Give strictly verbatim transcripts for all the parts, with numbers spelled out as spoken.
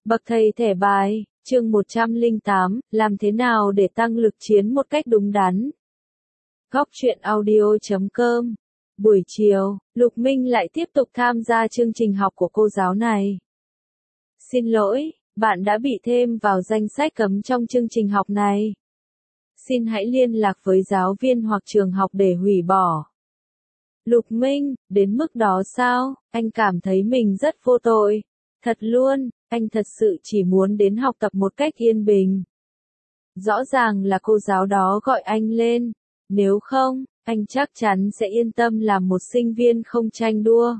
Bậc thầy thẻ bài, chương một trăm lẻ tám, làm thế nào để tăng lực chiến một cách đúng đắn. Góc truyện audio chấm com. Buổi chiều, Lục Minh lại tiếp tục tham gia chương trình học của cô giáo này. Xin lỗi, bạn đã bị thêm vào danh sách cấm trong chương trình học này. Xin hãy liên lạc với giáo viên hoặc trường học để hủy bỏ. Lục Minh, đến mức đó sao? Anh cảm thấy mình rất vô tội. Thật luôn, anh thật sự chỉ muốn đến học tập một cách yên bình. Rõ ràng là cô giáo đó gọi anh lên. Nếu không, anh chắc chắn sẽ yên tâm làm một sinh viên không tranh đua.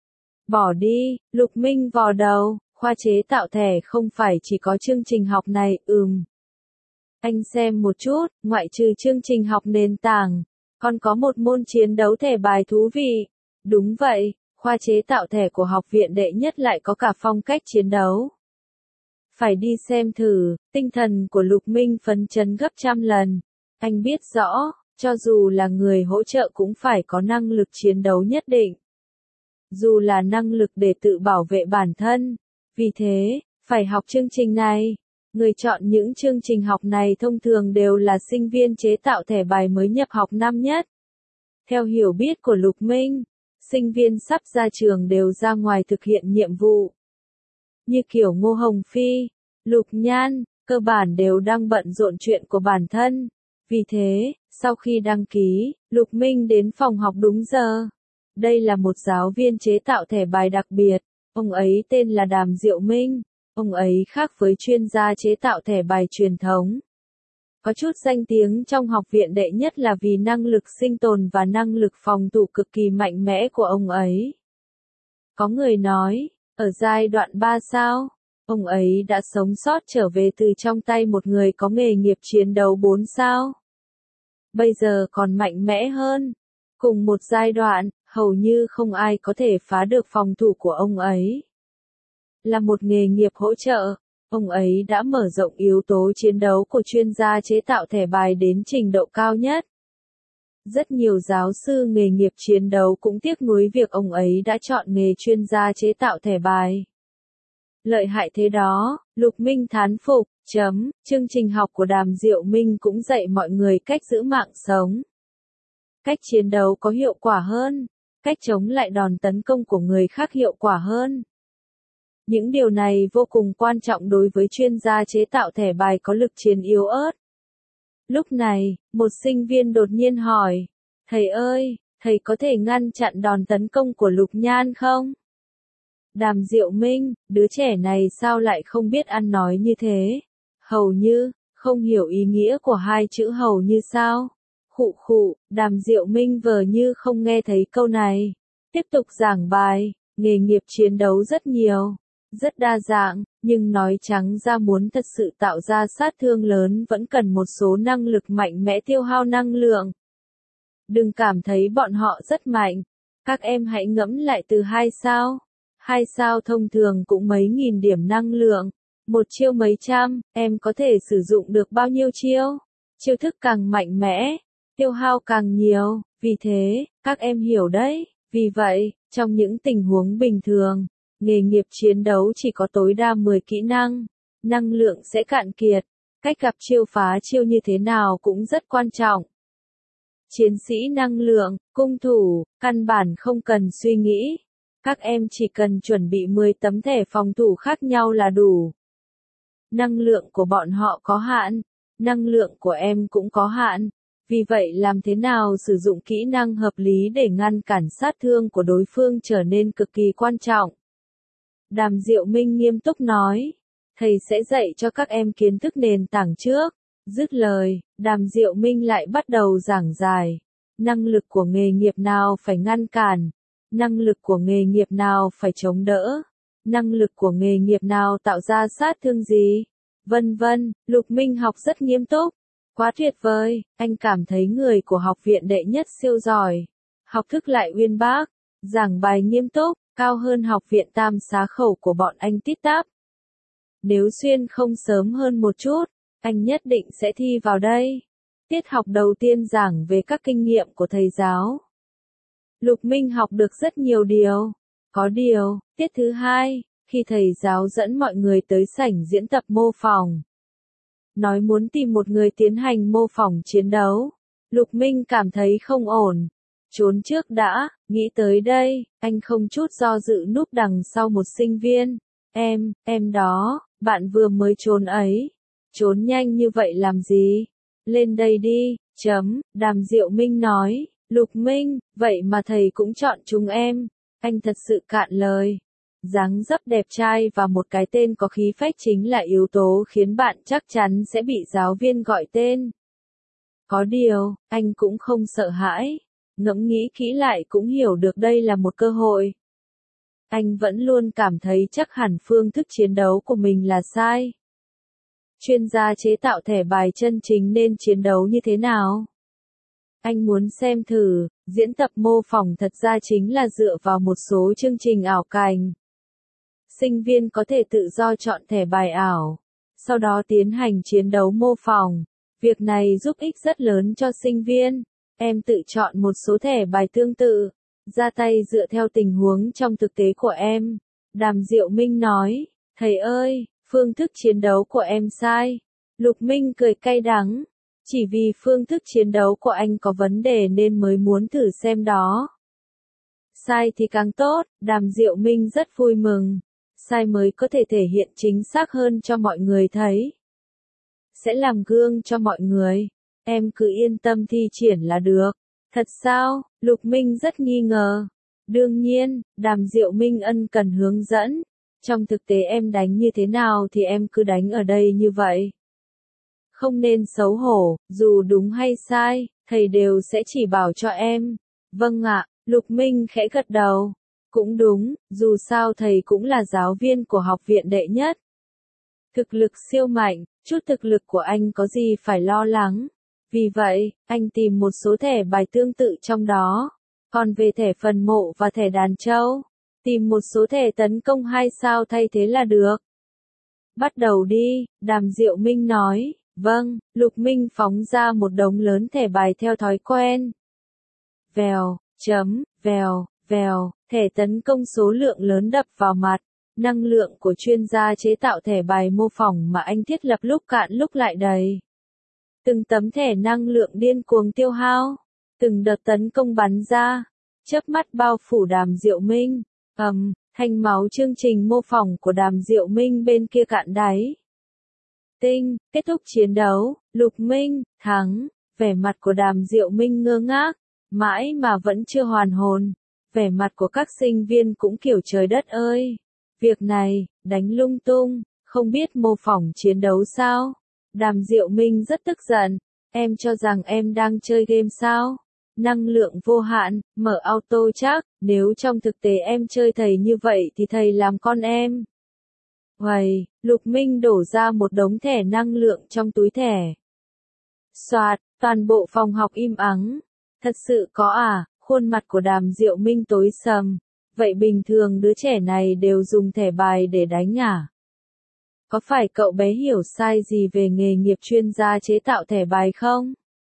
Bỏ đi, Lục Minh vò đầu, khoa chế tạo thẻ không phải chỉ có chương trình học này, ừm. Anh xem một chút, ngoại trừ chương trình học nền tảng, còn có một môn chiến đấu thẻ bài thú vị. Đúng vậy, khoa chế tạo thẻ của học viện đệ nhất lại có cả phong cách chiến đấu. Phải đi xem thử, tinh thần của Lục Minh phấn chấn gấp trăm lần. Anh biết rõ, cho dù là người hỗ trợ cũng phải có năng lực chiến đấu nhất định. Dù là năng lực để tự bảo vệ bản thân. Vì thế, phải học chương trình này. Người chọn những chương trình học này thông thường đều là sinh viên chế tạo thẻ bài mới nhập học năm nhất. Theo hiểu biết của Lục Minh, sinh viên sắp ra trường đều ra ngoài thực hiện nhiệm vụ. Như kiểu Ngô Hồng Phi, Lục Nhan, cơ bản đều đang bận rộn chuyện của bản thân. Vì thế, sau khi đăng ký, Lục Minh đến phòng học đúng giờ. Đây là một giáo viên chế tạo thẻ bài đặc biệt, ông ấy tên là Đàm Diệu Minh. Ông ấy khác với chuyên gia chế tạo thẻ bài truyền thống. Có chút danh tiếng trong học viện đệ nhất là vì năng lực sinh tồn và năng lực phòng thủ cực kỳ mạnh mẽ của ông ấy. Có người nói, ở giai đoạn ba sao, ông ấy đã sống sót trở về từ trong tay một người có nghề nghiệp chiến đấu bốn sao. Bây giờ còn mạnh mẽ hơn. Cùng một giai đoạn, hầu như không ai có thể phá được phòng thủ của ông ấy. Là một nghề nghiệp hỗ trợ, ông ấy đã mở rộng yếu tố chiến đấu của chuyên gia chế tạo thẻ bài đến trình độ cao nhất. Rất nhiều giáo sư nghề nghiệp chiến đấu cũng tiếc nuối việc ông ấy đã chọn nghề chuyên gia chế tạo thẻ bài. Lợi hại thế đó, Lục Minh thán phục, chấm, chương trình học của Đàm Diệu Minh cũng dạy mọi người cách giữ mạng sống. Cách chiến đấu có hiệu quả hơn, cách chống lại đòn tấn công của người khác hiệu quả hơn. Những điều này vô cùng quan trọng đối với chuyên gia chế tạo thẻ bài có lực chiến yếu ớt. Lúc này, một sinh viên đột nhiên hỏi, thầy ơi, thầy có thể ngăn chặn đòn tấn công của Lục Nhan không? Đàm Diệu Minh, đứa trẻ này sao lại không biết ăn nói như thế? Hầu như, không hiểu ý nghĩa của hai chữ hầu như sao? Khụ khụ, Đàm Diệu Minh vờ như không nghe thấy câu này. Tiếp tục giảng bài, nghề nghiệp chiến đấu rất nhiều. Rất đa dạng, nhưng nói trắng ra muốn thật sự tạo ra sát thương lớn vẫn cần một số năng lực mạnh mẽ tiêu hao năng lượng. Đừng cảm thấy bọn họ rất mạnh. Các em hãy ngẫm lại từ hai sao. Hai sao thông thường cũng mấy nghìn điểm năng lượng. Một chiêu mấy trăm, em có thể sử dụng được bao nhiêu chiêu? Chiêu thức càng mạnh mẽ, tiêu hao càng nhiều. Vì thế, các em hiểu đấy. Vì vậy, trong những tình huống bình thường, nghề nghiệp chiến đấu chỉ có tối đa mười kỹ năng, năng lượng sẽ cạn kiệt, cách gặp chiêu phá chiêu như thế nào cũng rất quan trọng. Chiến sĩ năng lượng, cung thủ, căn bản không cần suy nghĩ. Các em chỉ cần chuẩn bị mười tấm thẻ phòng thủ khác nhau là đủ. Năng lượng của bọn họ có hạn, năng lượng của em cũng có hạn. Vì vậy làm thế nào sử dụng kỹ năng hợp lý để ngăn cản sát thương của đối phương trở nên cực kỳ quan trọng. Đàm Diệu Minh nghiêm túc nói, thầy sẽ dạy cho các em kiến thức nền tảng trước. Dứt lời, Đàm Diệu Minh lại bắt đầu giảng giải. Năng lực của nghề nghiệp nào phải ngăn cản, năng lực của nghề nghiệp nào phải chống đỡ, năng lực của nghề nghiệp nào tạo ra sát thương gì, vân vân. Lục Minh học rất nghiêm túc. Quá tuyệt vời, anh cảm thấy người của học viện đệ nhất siêu giỏi. Học thức lại uyên bác, giảng bài nghiêm túc, cao hơn học viện tam xá khẩu của bọn anh tít tắp. Nếu xuyên không sớm hơn một chút, anh nhất định sẽ thi vào đây. Tiết học đầu tiên giảng về các kinh nghiệm của thầy giáo. Lục Minh học được rất nhiều điều. Có điều, tiết thứ hai, khi thầy giáo dẫn mọi người tới sảnh diễn tập mô phỏng. Nói muốn tìm một người tiến hành mô phỏng chiến đấu. Lục Minh cảm thấy không ổn. Trốn trước đã, nghĩ tới đây, anh không chút do dự núp đằng sau một sinh viên. Em, em đó, bạn vừa mới trốn ấy. Trốn nhanh như vậy làm gì? Lên đây đi, chấm, Đàm Diệu Minh nói. Lục Minh, vậy mà thầy cũng chọn chúng em. Anh thật sự cạn lời. Dáng dấp đẹp trai và một cái tên có khí phách chính là yếu tố khiến bạn chắc chắn sẽ bị giáo viên gọi tên. Có điều, anh cũng không sợ hãi. Ngẫm nghĩ kỹ lại cũng hiểu được đây là một cơ hội. Anh vẫn luôn cảm thấy chắc hẳn phương thức chiến đấu của mình là sai. Chuyên gia chế tạo thẻ bài chân chính nên chiến đấu như thế nào? Anh muốn xem thử, diễn tập mô phỏng thật ra chính là dựa vào một số chương trình ảo cảnh. Sinh viên có thể tự do chọn thẻ bài ảo, sau đó tiến hành chiến đấu mô phỏng. Việc này giúp ích rất lớn cho sinh viên. Em tự chọn một số thẻ bài tương tự, ra tay dựa theo tình huống trong thực tế của em. Đàm Diệu Minh nói, thầy ơi, phương thức chiến đấu của em sai. Lục Minh cười cay đắng, chỉ vì phương thức chiến đấu của anh có vấn đề nên mới muốn thử xem đó. Sai thì càng tốt, Đàm Diệu Minh rất vui mừng. Sai mới có thể thể hiện chính xác hơn cho mọi người thấy. Sẽ làm gương cho mọi người. Em cứ yên tâm thi triển là được. Thật sao? Lục Minh rất nghi ngờ. Đương nhiên, Đàm Diệu Minh ân cần hướng dẫn. Trong thực tế em đánh như thế nào thì em cứ đánh ở đây như vậy. Không nên xấu hổ, dù đúng hay sai, thầy đều sẽ chỉ bảo cho em. Vâng ạ, Lục Minh khẽ gật đầu. Cũng đúng, dù sao thầy cũng là giáo viên của học viện đệ nhất. Thực lực siêu mạnh, chút thực lực của anh có gì phải lo lắng. Vì vậy, anh tìm một số thẻ bài tương tự trong đó. Còn về thẻ phần mộ và thẻ đàn châu, tìm một số thẻ tấn công hai sao thay thế là được. Bắt đầu đi, Đàm Diệu Minh nói. Vâng, Lục Minh phóng ra một đống lớn thẻ bài theo thói quen. Vèo, chấm, vèo, vèo, thẻ tấn công số lượng lớn đập vào mặt. Năng lượng của chuyên gia chế tạo thẻ bài mô phỏng mà anh thiết lập lúc cạn lúc lại đầy. Từng tấm thẻ năng lượng điên cuồng tiêu hao. Từng đợt tấn công bắn ra. Chớp mắt bao phủ Đàm Diệu Minh. Ầm, um, thanh máu chương trình mô phỏng của Đàm Diệu Minh bên kia cạn đáy. Tinh, kết thúc chiến đấu, Lục Minh, thắng. Vẻ mặt của Đàm Diệu Minh ngơ ngác. Mãi mà vẫn chưa hoàn hồn. Vẻ mặt của các sinh viên cũng kiểu trời đất ơi. Việc này, đánh lung tung, không biết mô phỏng chiến đấu sao? Đàm Diệu Minh rất tức giận. Em cho rằng em đang chơi game sao? Năng lượng vô hạn, mở auto chắc, nếu trong thực tế em chơi thầy như vậy thì thầy làm con em. Uầy, Lục Minh đổ ra một đống thẻ năng lượng trong túi thẻ. Soạt, toàn bộ phòng học im ắng. Thật sự có à? Khuôn mặt của Đàm Diệu Minh tối sầm. Vậy bình thường đứa trẻ này đều dùng thẻ bài để đánh à? Có phải cậu bé hiểu sai gì về nghề nghiệp chuyên gia chế tạo thẻ bài không?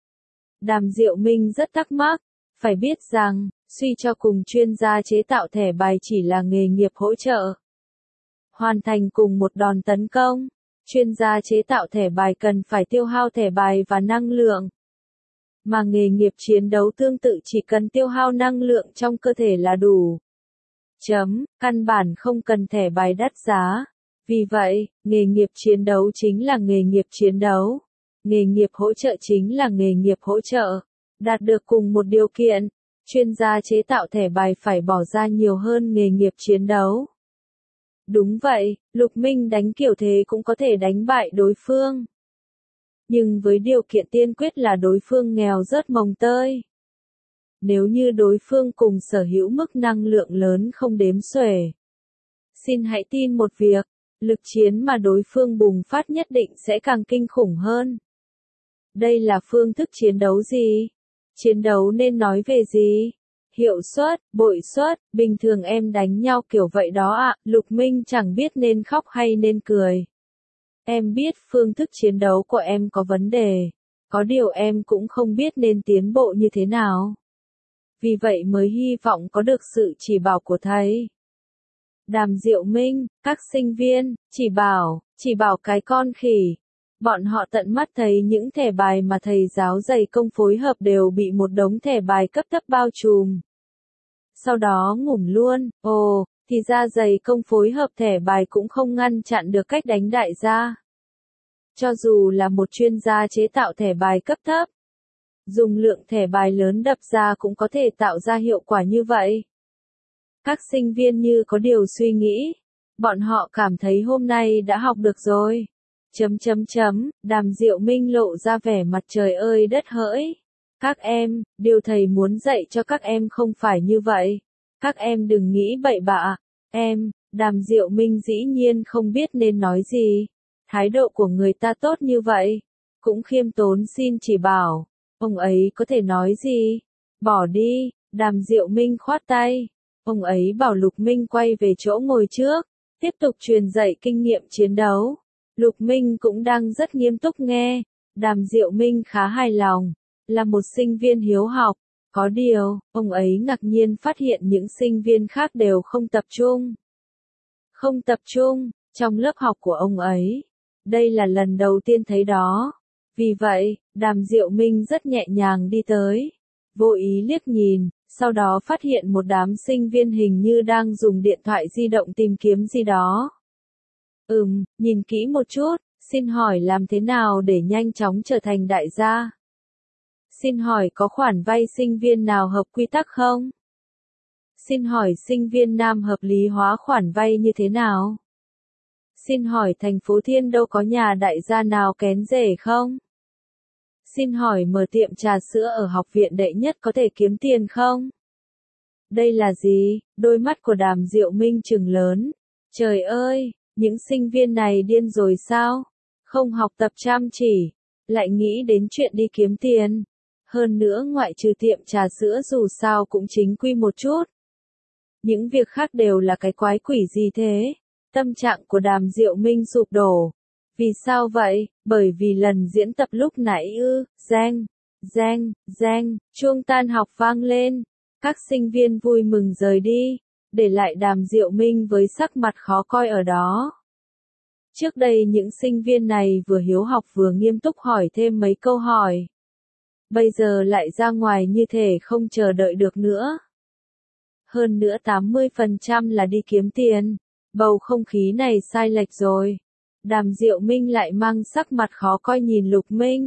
Đàm Diệu Minh rất thắc mắc. Phải biết rằng, suy cho cùng chuyên gia chế tạo thẻ bài chỉ là nghề nghiệp hỗ trợ. Hoàn thành cùng một đòn tấn công, chuyên gia chế tạo thẻ bài cần phải tiêu hao thẻ bài và năng lượng. Mà nghề nghiệp chiến đấu tương tự chỉ cần tiêu hao năng lượng trong cơ thể là đủ. Chấm, căn bản không cần thẻ bài đắt giá. Vì vậy, nghề nghiệp chiến đấu chính là nghề nghiệp chiến đấu. Nghề nghiệp hỗ trợ chính là nghề nghiệp hỗ trợ. Đạt được cùng một điều kiện, chuyên gia chế tạo thẻ bài phải bỏ ra nhiều hơn nghề nghiệp chiến đấu. Đúng vậy, Lục Minh đánh kiểu thế cũng có thể đánh bại đối phương. Nhưng với điều kiện tiên quyết là đối phương nghèo rớt mồng tơi. Nếu như đối phương cùng sở hữu mức năng lượng lớn không đếm xuể. Xin hãy tin một việc, lực chiến mà đối phương bùng phát nhất định sẽ càng kinh khủng hơn. Đây là phương thức chiến đấu gì? Chiến đấu nên nói về gì? Hiệu suất, bội suất, bình thường em đánh nhau kiểu vậy đó ạ. Lục Minh chẳng biết nên khóc hay nên cười. Em biết phương thức chiến đấu của em có vấn đề. Có điều em cũng không biết nên tiến bộ như thế nào. Vì vậy mới hy vọng có được sự chỉ bảo của thầy. Đàm Diệu Minh, các sinh viên, chỉ bảo, chỉ bảo cái con khỉ. Bọn họ tận mắt thấy những thẻ bài mà thầy giáo dày công phối hợp đều bị một đống thẻ bài cấp thấp bao trùm. Sau đó ngủm luôn, ồ, thì ra dày công phối hợp thẻ bài cũng không ngăn chặn được cách đánh đại gia. Cho dù là một chuyên gia chế tạo thẻ bài cấp thấp, dùng lượng thẻ bài lớn đập ra cũng có thể tạo ra hiệu quả như vậy. Các sinh viên như có điều suy nghĩ. Bọn họ cảm thấy hôm nay đã học được rồi. Chấm chấm chấm, Đàm Diệu Minh lộ ra vẻ mặt trời ơi đất hỡi. Các em, điều thầy muốn dạy cho các em không phải như vậy. Các em đừng nghĩ bậy bạ. Em, Đàm Diệu Minh dĩ nhiên không biết nên nói gì. Thái độ của người ta tốt như vậy. Cũng khiêm tốn xin chỉ bảo. Ông ấy có thể nói gì? Bỏ đi, Đàm Diệu Minh khoát tay. Ông ấy bảo Lục Minh quay về chỗ ngồi trước, tiếp tục truyền dạy kinh nghiệm chiến đấu. Lục Minh cũng đang rất nghiêm túc nghe. Đàm Diệu Minh khá hài lòng, là một sinh viên hiếu học. Có điều, ông ấy ngạc nhiên phát hiện những sinh viên khác đều không tập trung. Không tập trung, trong lớp học của ông ấy. Đây là lần đầu tiên thấy đó. Vì vậy, Đàm Diệu Minh rất nhẹ nhàng đi tới. Vô ý liếc nhìn, sau đó phát hiện một đám sinh viên hình như đang dùng điện thoại di động tìm kiếm gì đó. Ừm, nhìn kỹ một chút, xin hỏi làm thế nào để nhanh chóng trở thành đại gia? Xin hỏi có khoản vay sinh viên nào hợp quy tắc không? Xin hỏi sinh viên nam hợp lý hóa khoản vay như thế nào? Xin hỏi thành phố Thiên Đô có nhà đại gia nào kén rể không? Xin hỏi mở tiệm trà sữa ở học viện đệ nhất có thể kiếm tiền không? Đây là gì? Đôi mắt của Đàm Diệu Minh trừng lớn. Trời ơi, những sinh viên này điên rồi sao? Không học tập chăm chỉ, lại nghĩ đến chuyện đi kiếm tiền. Hơn nữa ngoại trừ tiệm trà sữa dù sao cũng chính quy một chút. Những việc khác đều là cái quái quỷ gì thế? Tâm trạng của Đàm Diệu Minh sụp đổ. Vì sao vậy? Bởi vì lần diễn tập lúc nãy ư, reng, reng, reng, chuông tan học vang lên. Các sinh viên vui mừng rời đi, để lại Đàm Diệu Minh với sắc mặt khó coi ở đó. Trước đây những sinh viên này vừa hiếu học vừa nghiêm túc hỏi thêm mấy câu hỏi. Bây giờ lại ra ngoài như thể không chờ đợi được nữa. Hơn nữa tám mươi phần trăm là đi kiếm tiền. Bầu không khí này sai lệch rồi. Đàm Diệu Minh lại mang sắc mặt khó coi nhìn Lục Minh.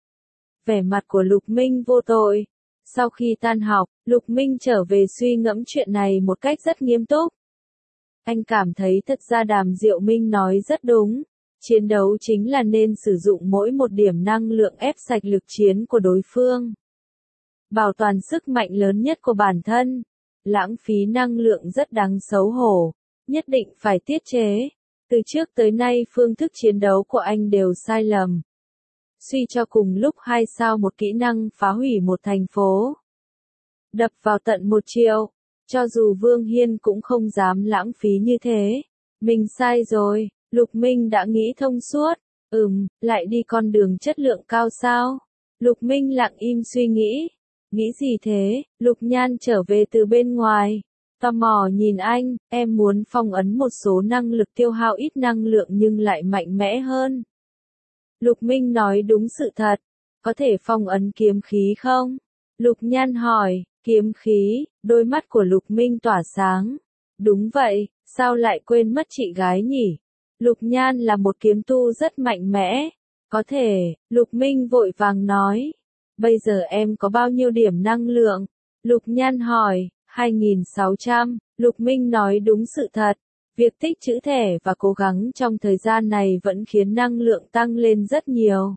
Vẻ mặt của Lục Minh vô tội. Sau khi tan học, Lục Minh trở về suy ngẫm chuyện này một cách rất nghiêm túc. Anh cảm thấy thật ra Đàm Diệu Minh nói rất đúng. Chiến đấu chính là nên sử dụng mỗi một điểm năng lượng ép sạch lực chiến của đối phương. Bảo toàn sức mạnh lớn nhất của bản thân. Lãng phí năng lượng rất đáng xấu hổ. Nhất định phải tiết chế. Từ trước tới nay phương thức chiến đấu của anh đều sai lầm. Suy cho cùng lúc hai sao một kỹ năng phá hủy một thành phố. Đập vào tận một triệu. Cho dù Vương Hiên cũng không dám lãng phí như thế. Mình sai rồi, Lục Minh đã nghĩ thông suốt. Ừm, lại đi con đường chất lượng cao sao? Lục Minh lặng im suy nghĩ. Nghĩ gì thế? Lục Nhan trở về từ bên ngoài. Tò mò nhìn anh, em muốn phong ấn một số năng lực tiêu hao ít năng lượng nhưng lại mạnh mẽ hơn. Lục Minh nói đúng sự thật. Có thể phong ấn kiếm khí không? Lục Nhan hỏi, kiếm khí, đôi mắt của Lục Minh tỏa sáng. Đúng vậy, sao lại quên mất chị gái nhỉ? Lục Nhan là một kiếm tu rất mạnh mẽ. Có thể, Lục Minh vội vàng nói. Bây giờ em có bao nhiêu điểm năng lượng? Lục Nhan hỏi, hai nghìn sáu trăm, Lục Minh nói đúng sự thật. Việc tích trữ thẻ và cố gắng trong thời gian này vẫn khiến năng lượng tăng lên rất nhiều.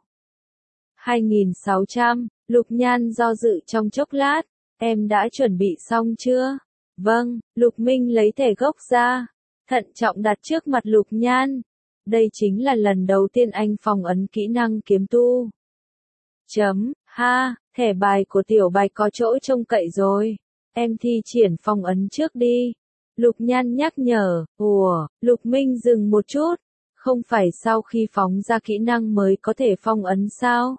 hai nghìn sáu trăm, Lục Nhan do dự trong chốc lát. Em đã chuẩn bị xong chưa? Vâng, Lục Minh lấy thẻ gốc ra. Thận trọng đặt trước mặt Lục Nhan. Đây chính là lần đầu tiên anh phong ấn kỹ năng kiếm tu. Chấm, ha, thẻ bài của Tiểu Bạch có chỗ trông cậy rồi. Em thi triển phong ấn trước đi. Lục Nhan nhắc nhở. Ủa, Lục Minh dừng một chút. Không phải sau khi phóng ra kỹ năng mới có thể phong ấn sao?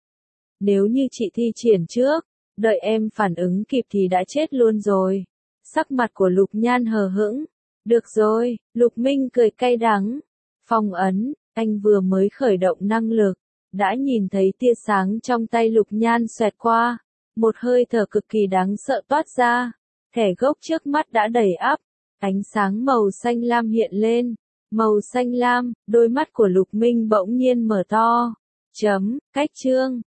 Nếu như chị thi triển trước, đợi em phản ứng kịp thì đã chết luôn rồi. Sắc mặt của Lục Nhan hờ hững. Được rồi, Lục Minh cười cay đắng. Phong ấn, anh vừa mới khởi động năng lực, đã nhìn thấy tia sáng trong tay Lục Nhan xoẹt qua, một hơi thở cực kỳ đáng sợ toát ra, thẻ gốc trước mắt đã đầy ắp, ánh sáng màu xanh lam hiện lên, màu xanh lam, đôi mắt của Lục Minh bỗng nhiên mở to. Chấm, cách chương.